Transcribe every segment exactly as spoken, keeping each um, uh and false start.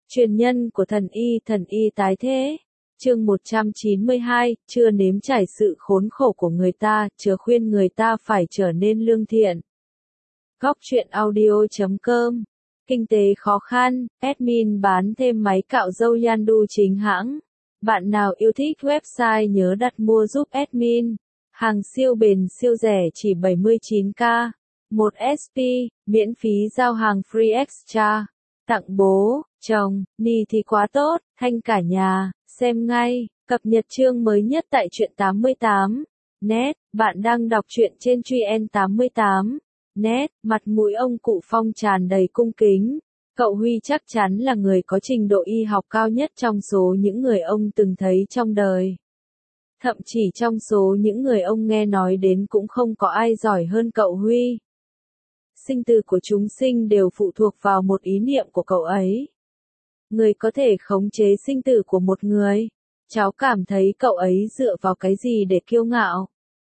Truyền nhân của thần y, thần y tái thế. Chương một trăm chín mươi hai, chưa nếm trải sự khốn khổ của người ta, chớ khuyên người ta phải trở nên lương thiện. Góc truyện audio chấm com. Kinh tế khó khăn, admin bán thêm máy cạo râu Yandu chính hãng. Bạn nào yêu thích website nhớ đặt mua giúp admin. Hàng siêu bền siêu rẻ chỉ bảy mươi chín k. một ét pê, miễn phí giao hàng free extra. Tặng bố, chồng, ni thì quá tốt, thanh cả nhà, xem ngay, cập nhật chương mới nhất tại truyện tám mươi tám. Net, bạn đang đọc truyện trên truyện tám mươi tám. Net, mặt mũi ông cụ Phong tràn đầy cung kính. Cậu Huy chắc chắn là người có trình độ y học cao nhất trong số những người ông từng thấy trong đời. Thậm chí trong số những người ông nghe nói đến cũng không có ai giỏi hơn cậu Huy. Sinh tử của chúng sinh đều phụ thuộc vào một ý niệm của cậu ấy. Người có thể khống chế sinh tử của một người. Cháu cảm thấy cậu ấy dựa vào cái gì để kiêu ngạo?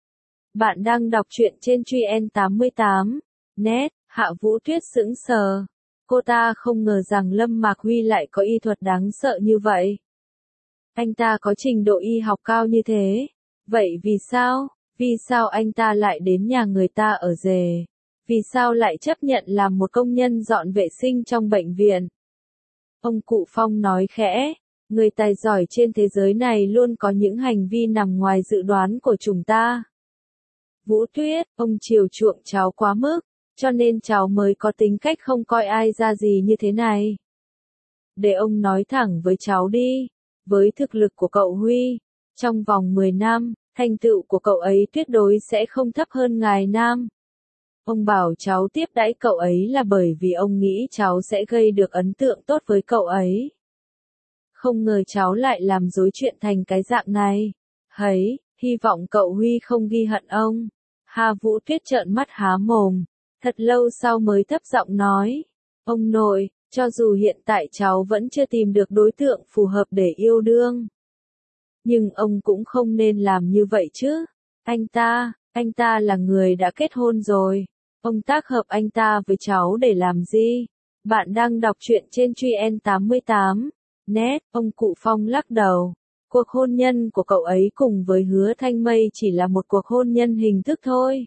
Bạn đang đọc truyện trên truyện tám mươi tám. Net, Hạ Vũ Tuyết sững sờ. Cô ta không ngờ rằng Lâm Mạc Huy lại có y thuật đáng sợ như vậy. Anh ta có trình độ y học cao như thế. Vậy vì sao? Vì sao anh ta lại đến nhà người ta ở rể? Vì sao lại chấp nhận làm một công nhân dọn vệ sinh trong bệnh viện? Ông cụ Phong nói khẽ, người tài giỏi trên thế giới này luôn có những hành vi nằm ngoài dự đoán của chúng ta. Vũ Tuyết, ông chiều chuộng cháu quá mức, cho nên cháu mới có tính cách không coi ai ra gì như thế này. Để ông nói thẳng với cháu đi, với thực lực của cậu Huy, trong vòng mười năm, thành tựu của cậu ấy tuyệt đối sẽ không thấp hơn ngài Nam. Ông bảo cháu tiếp đãi cậu ấy là bởi vì ông nghĩ cháu sẽ gây được ấn tượng tốt với cậu ấy. Không ngờ cháu lại làm dối chuyện thành cái dạng này. Hấy, hy vọng cậu Huy không ghi hận ông. Hà Vũ Tuyết trợn mắt há mồm, thật lâu sau mới thấp giọng nói. Ông nội, cho dù hiện tại cháu vẫn chưa tìm được đối tượng phù hợp để yêu đương. Nhưng ông cũng không nên làm như vậy chứ. Anh ta, anh ta là người đã kết hôn rồi. Ông tác hợp anh ta với cháu để làm gì? Bạn đang đọc truyện trên truyện tám mươi tám. Net, ông cụ Phong lắc đầu. Cuộc hôn nhân của cậu ấy cùng với Hứa Thanh Mây chỉ là một cuộc hôn nhân hình thức thôi.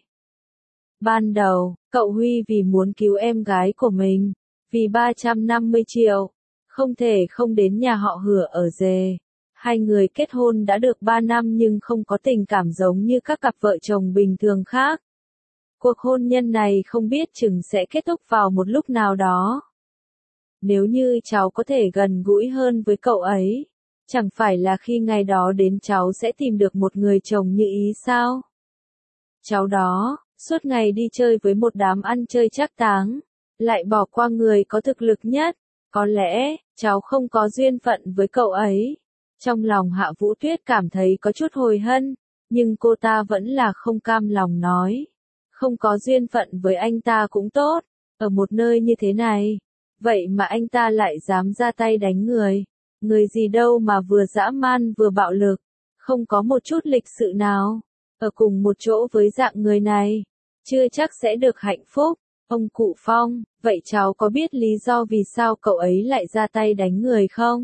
Ban đầu, cậu Huy vì muốn cứu em gái của mình, vì ba trăm năm mươi triệu, không thể không đến nhà họ Hứa ở rể. Hai người kết hôn đã được ba năm nhưng không có tình cảm giống như các cặp vợ chồng bình thường khác. Cuộc hôn nhân này không biết chừng sẽ kết thúc vào một lúc nào đó. Nếu như cháu có thể gần gũi hơn với cậu ấy, chẳng phải là khi ngày đó đến cháu sẽ tìm được một người chồng như ý sao? Cháu đó, suốt ngày đi chơi với một đám ăn chơi trác táng, lại bỏ qua người có thực lực nhất, có lẽ, cháu không có duyên phận với cậu ấy. Trong lòng Hạ Vũ Tuyết cảm thấy có chút hối hận, nhưng cô ta vẫn là không cam lòng nói. Không có duyên phận với anh ta cũng tốt, ở một nơi như thế này. Vậy mà anh ta lại dám ra tay đánh người. Người gì đâu mà vừa dã man vừa bạo lực, không có một chút lịch sự nào. Ở cùng một chỗ với dạng người này, chưa chắc sẽ được hạnh phúc. Ông cụ Phong, vậy cháu có biết lý do vì sao cậu ấy lại ra tay đánh người không?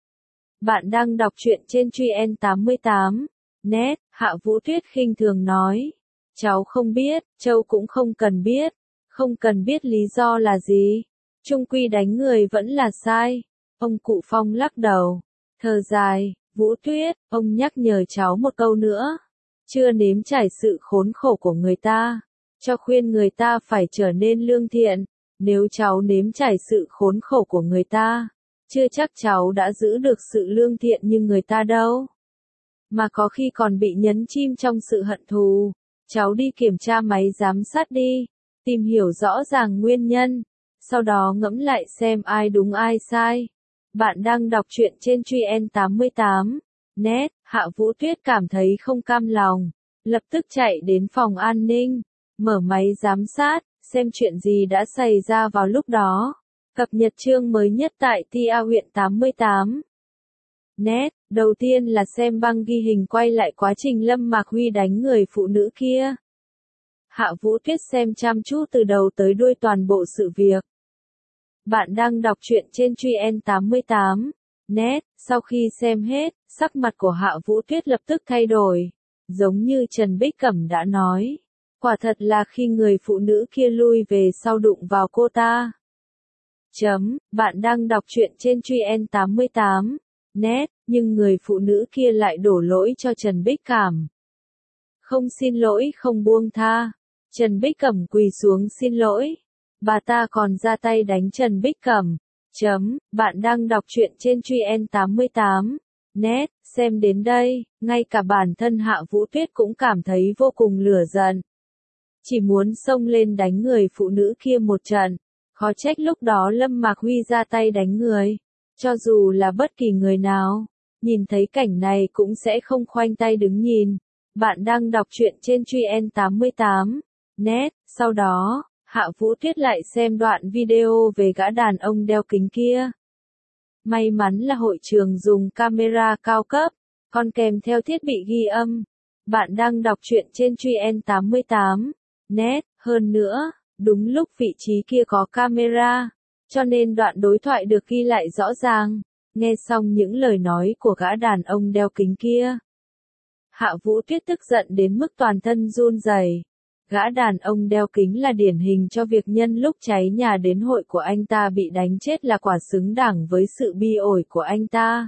Bạn đang đọc truyện trên truyện tám mươi tám. Net, Hạ Vũ Tuyết khinh thường nói. Cháu không biết, Châu cũng không cần biết. Không cần biết lý do là gì. Chung quy đánh người vẫn là sai. Ông cụ Phong lắc đầu. Thở dài, Vũ Tuyết, ông nhắc nhở cháu một câu nữa. Chưa nếm trải sự khốn khổ của người ta. Cho khuyên người ta phải trở nên lương thiện. Nếu cháu nếm trải sự khốn khổ của người ta, chưa chắc cháu đã giữ được sự lương thiện như người ta đâu. Mà có khi còn bị nhấn chìm trong sự hận thù. Cháu đi kiểm tra máy giám sát đi, tìm hiểu rõ ràng nguyên nhân, sau đó ngẫm lại xem ai đúng ai sai. Bạn đang đọc truyện trên truyện tám mươi tám. Net, Hạ Vũ Tuyết cảm thấy không cam lòng, lập tức chạy đến phòng an ninh, mở máy giám sát, xem chuyện gì đã xảy ra vào lúc đó. Cập nhật chương mới nhất tại tê a huyện tám mươi tám. Net, đầu tiên là xem băng ghi hình quay lại quá trình Lâm Mạc Huy đánh người phụ nữ kia. Hạ Vũ Tuyết xem chăm chú từ đầu tới đuôi toàn bộ sự việc. Bạn đang đọc truyện trên Truyen tám mươi tám net. Sau khi xem hết, sắc mặt của Hạ Vũ Tuyết lập tức thay đổi. Giống như Trần Bích Cẩm đã nói. Quả thật là khi người phụ nữ kia lui về sau đụng vào cô ta. Chấm, bạn đang đọc truyện trên Truyen tám mươi tám net, nhưng người phụ nữ kia lại đổ lỗi cho Trần Bích Cẩm. Không xin lỗi không buông tha. Trần Bích Cẩm quỳ xuống xin lỗi. Bà ta còn ra tay đánh Trần Bích Cẩm. Chấm, bạn đang đọc truyện trên Truyen tám mươi tám net, xem đến đây, ngay cả bản thân Hạ Vũ Tuyết cũng cảm thấy vô cùng lửa giận. Chỉ muốn xông lên đánh người phụ nữ kia một trận. Khó trách lúc đó Lâm Mạc Huy ra tay đánh người. Cho dù là bất kỳ người nào, nhìn thấy cảnh này cũng sẽ không khoanh tay đứng nhìn. Bạn đang đọc truyện trên Truyen tám mươi tám net, sau đó, Hạ Vũ Tuyết lại xem đoạn video về gã đàn ông đeo kính kia. May mắn là hội trường dùng camera cao cấp, còn kèm theo thiết bị ghi âm. Bạn đang đọc truyện trên Truyen tám mươi tám net, hơn nữa, đúng lúc vị trí kia có camera, cho nên đoạn đối thoại được ghi lại rõ ràng. Nghe xong những lời nói của gã đàn ông đeo kính kia, Hạ Vũ Tuyết tức giận đến mức toàn thân run rẩy. Gã đàn ông đeo kính là điển hình cho việc nhân lúc cháy nhà đến hội của anh ta bị đánh chết là quả xứng đáng với sự bi ổi của anh ta.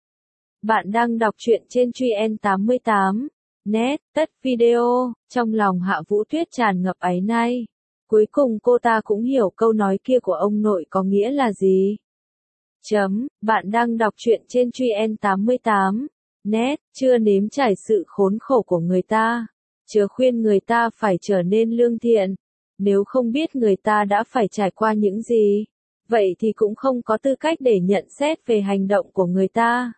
Bạn đang đọc truyện trên Truyen tám mươi tám net, tất video, trong lòng Hạ Vũ Tuyết tràn ngập áy náy. Cuối cùng cô ta cũng hiểu câu nói kia của ông nội có nghĩa là gì. Chấm, bạn đang đọc truyện trên Truyen tám mươi tám net, chưa nếm trải sự khốn khổ của người ta, chớ khuyên người ta phải trở nên lương thiện. Nếu không biết người ta đã phải trải qua những gì, vậy thì cũng không có tư cách để nhận xét về hành động của người ta.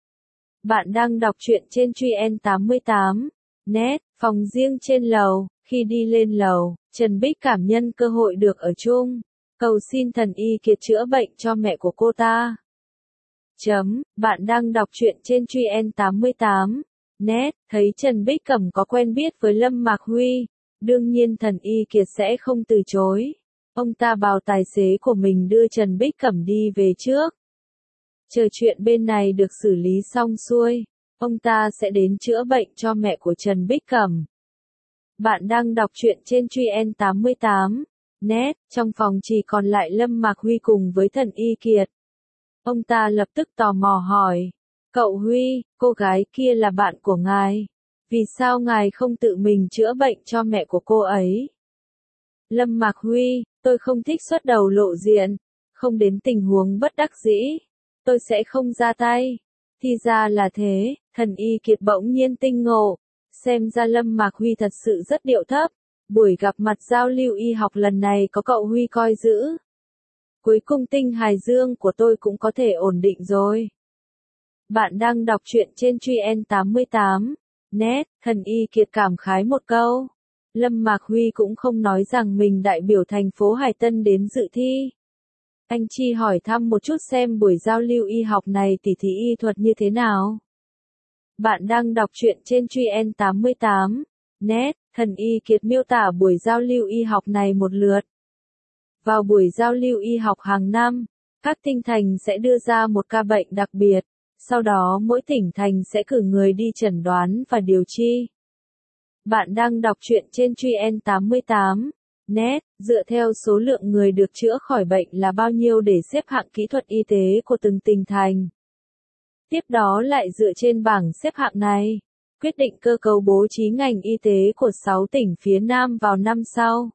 Bạn đang đọc truyện trên Truyen tám mươi tám net, phòng riêng trên lầu. Khi đi lên lầu, Trần Bích cảm nhân cơ hội được ở chung, cầu xin thần y kiệt chữa bệnh cho mẹ của cô ta. Chấm, bạn đang đọc truyện trên Truyen tám mươi tám net, thấy Trần Bích Cẩm có quen biết với Lâm Mạc Huy, đương nhiên thần y kiệt sẽ không từ chối. Ông ta bảo tài xế của mình đưa Trần Bích Cẩm đi về trước. Chờ chuyện bên này được xử lý xong xuôi, ông ta sẽ đến chữa bệnh cho mẹ của Trần Bích Cẩm. Bạn đang đọc truyện trên Truyen tám mươi tám net, trong phòng chỉ còn lại Lâm Mạc Huy cùng với thần y kiệt. Ông ta lập tức tò mò hỏi, cậu Huy, cô gái kia là bạn của ngài, vì sao ngài không tự mình chữa bệnh cho mẹ của cô ấy? Lâm Mạc Huy, tôi không thích xuất đầu lộ diện, không đến tình huống bất đắc dĩ, tôi sẽ không ra tay. Thì ra là thế, thần y kiệt bỗng nhiên tinh ngộ. Xem ra Lâm Mạc Huy thật sự rất điệu thấp. Buổi gặp mặt giao lưu y học lần này có cậu Huy coi giữ. Cuối cùng tinh hài dương của tôi cũng có thể ổn định rồi. Bạn đang đọc truyện trên Truyen tám mươi tám net, thần y kiệt cảm khái một câu. Lâm Mạc Huy cũng không nói rằng mình đại biểu thành phố Hải Tân đến dự thi. Anh chi hỏi thăm một chút xem buổi giao lưu y học này tỉ thí y thuật như thế nào. Bạn đang đọc truyện trên Truyen tám mươi tám net, thần y kiệt miêu tả buổi giao lưu y học này một lượt. Vào buổi giao lưu y học hàng năm, các tỉnh thành sẽ đưa ra một ca bệnh đặc biệt, sau đó mỗi tỉnh thành sẽ cử người đi chẩn đoán và điều trị. Bạn đang đọc truyện trên Truyen tám mươi tám net, dựa theo số lượng người được chữa khỏi bệnh là bao nhiêu để xếp hạng kỹ thuật y tế của từng tỉnh thành. Tiếp đó lại dựa trên bảng xếp hạng này, quyết định cơ cấu bố trí ngành y tế của sáu tỉnh phía Nam vào năm sau.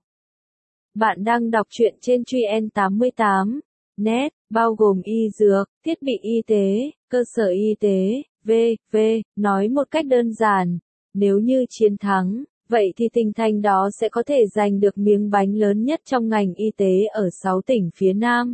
Bạn đang đọc truyện trên Truyen tám mươi tám net, bao gồm y dược, thiết bị y tế, cơ sở y tế, vân vân Nói một cách đơn giản, nếu như chiến thắng, vậy thì tỉnh thành đó sẽ có thể giành được miếng bánh lớn nhất trong ngành y tế ở sáu tỉnh phía Nam.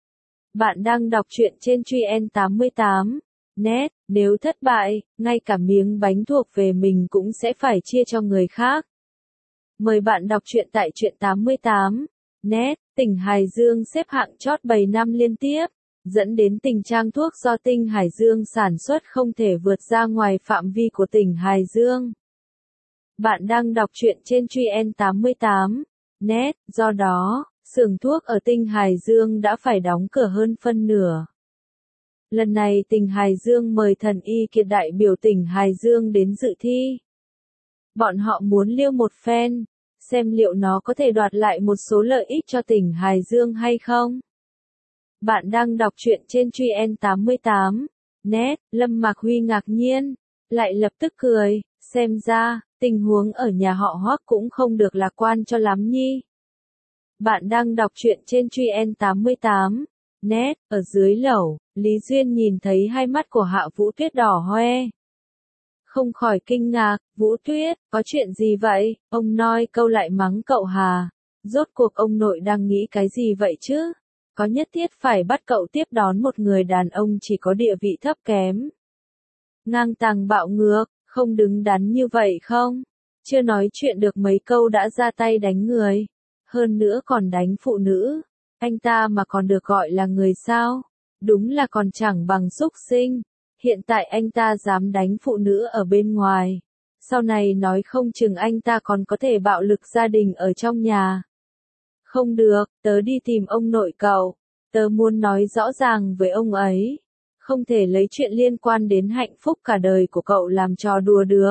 Bạn đang đọc truyện trên Truyen tám mươi tám net, nếu thất bại, ngay cả miếng bánh thuộc về mình cũng sẽ phải chia cho người khác. Mời bạn đọc truyện tại Truyện tám mươi tám net, tỉnh Hải Dương xếp hạng chót bảy năm liên tiếp, dẫn đến tình trạng thuốc do tỉnh Hải Dương sản xuất không thể vượt ra ngoài phạm vi của tỉnh Hải Dương. Bạn đang đọc truyện trên Truyen tám mươi tám net, do đó, Xưởng thuốc ở tỉnh Hải Dương đã phải đóng cửa hơn phân nửa. Lần này tỉnh Hải Dương mời thần y kiệt đại biểu tỉnh Hải Dương đến dự thi. Bọn họ muốn liêu một phen, xem liệu nó có thể đoạt lại một số lợi ích cho tỉnh Hải Dương hay không. Bạn đang đọc truyện trên Truy En tám mươi tám. Net, Lâm Mạc Huy ngạc nhiên, lại lập tức cười, xem ra, tình huống ở nhà họ Hoắc cũng không được lạc quan cho lắm nhi. Bạn đang đọc truyện trên Truy En tám mươi tám. Net, ở dưới lầu, Lý Duyên nhìn thấy hai mắt của Hạ Vũ Tuyết đỏ hoe. Không khỏi kinh ngạc, Vũ Tuyết, có chuyện gì vậy? Ông nói câu lại mắng cậu Hà. Rốt cuộc ông nội đang nghĩ cái gì vậy chứ? Có nhất thiết phải bắt cậu tiếp đón một người đàn ông chỉ có địa vị thấp kém. Ngang tàng bạo ngược, không đứng đắn như vậy không? Chưa nói chuyện được mấy câu đã ra tay đánh người. Hơn nữa còn đánh phụ nữ. Anh ta mà còn được gọi là người sao? Đúng là còn chẳng bằng súc sinh. Hiện tại anh ta dám đánh phụ nữ ở bên ngoài. Sau này nói không chừng anh ta còn có thể bạo lực gia đình ở trong nhà. Không được, tớ đi tìm ông nội cậu. Tớ muốn nói rõ ràng với ông ấy. Không thể lấy chuyện liên quan đến hạnh phúc cả đời của cậu làm trò đùa được.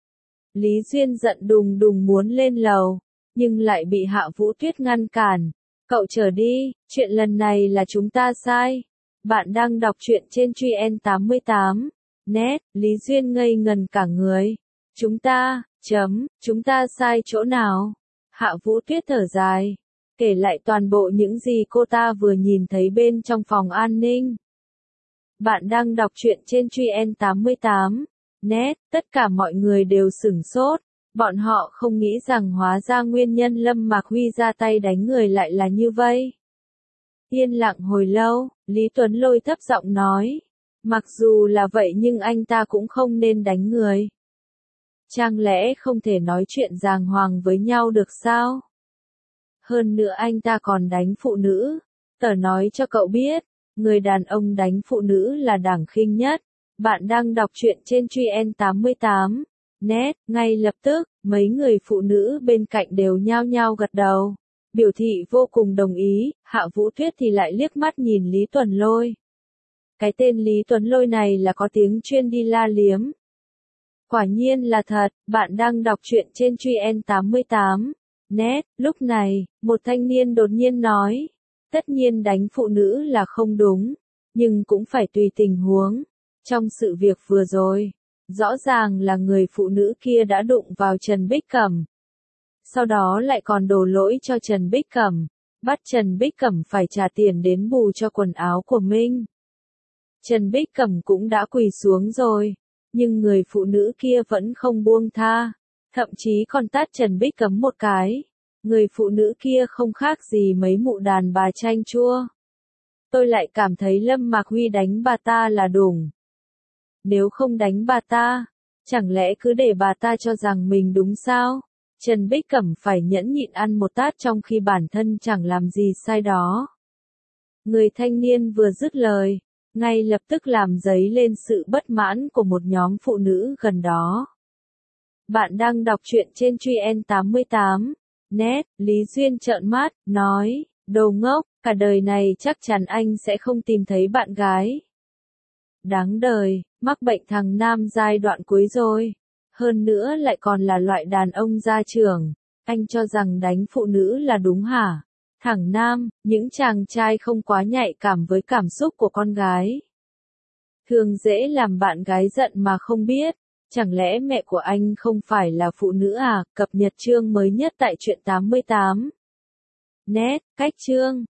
Lý Duyên giận đùng đùng muốn lên lầu, nhưng lại bị Hạ Vũ Tuyết ngăn cản. Cậu chờ đi, chuyện lần này là chúng ta sai. Bạn đang đọc truyện trên Truy En tám mươi tám. Net, Lý Duyên ngây ngần cả người. Chúng ta, chấm, chúng ta sai chỗ nào? Hạ Vũ Tuyết thở dài, kể lại toàn bộ những gì cô ta vừa nhìn thấy bên trong phòng an ninh. Bạn đang đọc truyện trên Truy En tám mươi tám. Net, tất cả mọi người đều sửng sốt. Bọn họ không nghĩ rằng hóa ra nguyên nhân Lâm Mạc Huy ra tay đánh người lại là như vậy. Yên lặng hồi lâu, Lý Tuấn Lôi thấp giọng nói. Mặc dù là vậy nhưng anh ta cũng không nên đánh người. Chẳng lẽ không thể nói chuyện đàng hoàng với nhau được sao? Hơn nữa anh ta còn đánh phụ nữ. Tớ nói cho cậu biết, người đàn ông đánh phụ nữ là đẳng khinh nhất. Bạn đang đọc truyện trên Truy En tám mươi tám. Net, ngay lập tức, mấy người phụ nữ bên cạnh đều nhao nhao gật đầu. Biểu thị vô cùng đồng ý, Hạ Vũ Tuyết thì lại liếc mắt nhìn Lý Tuấn Lôi. Cái tên Lý Tuấn Lôi này là có tiếng chuyên đi la liếm. Quả nhiên là thật, bạn đang đọc truyện trên Truy En tám mươi tám. Net, lúc này, một thanh niên đột nhiên nói. Tất nhiên đánh phụ nữ là không đúng, nhưng cũng phải tùy tình huống. Trong sự việc vừa rồi, rõ ràng là người phụ nữ kia đã đụng vào Trần Bích Cẩm. Sau đó lại còn đổ lỗi cho Trần Bích Cẩm, bắt Trần Bích Cẩm phải trả tiền đến bù cho quần áo của mình. Trần Bích Cẩm cũng đã quỳ xuống rồi, nhưng người phụ nữ kia vẫn không buông tha, thậm chí còn tát Trần Bích Cẩm một cái. Người phụ nữ kia không khác gì mấy mụ đàn bà chanh chua. Tôi lại cảm thấy Lâm Mạc Huy đánh bà ta là đúng. Nếu không đánh bà ta, chẳng lẽ cứ để bà ta cho rằng mình đúng sao? Trần Bích Cẩm phải nhẫn nhịn ăn một tát trong khi bản thân chẳng làm gì sai đó. Người thanh niên vừa dứt lời, ngay lập tức làm dấy lên sự bất mãn của một nhóm phụ nữ gần đó. Bạn đang đọc truyện trên Truy En tám mươi tám. Net, Lý Duyên trợn mắt, nói, đồ ngốc, cả đời này chắc chắn anh sẽ không tìm thấy bạn gái. Đáng đời, mắc bệnh thằng nam giai đoạn cuối rồi. Hơn nữa lại còn là loại đàn ông gia trưởng. Anh cho rằng đánh phụ nữ là đúng hả? Thằng nam, những chàng trai không quá nhạy cảm với cảm xúc của con gái. Thường dễ làm bạn gái giận mà không biết. Chẳng lẽ mẹ của anh không phải là phụ nữ à? Cập nhật chương mới nhất tại truyện tám mươi tám. Net, cách chương.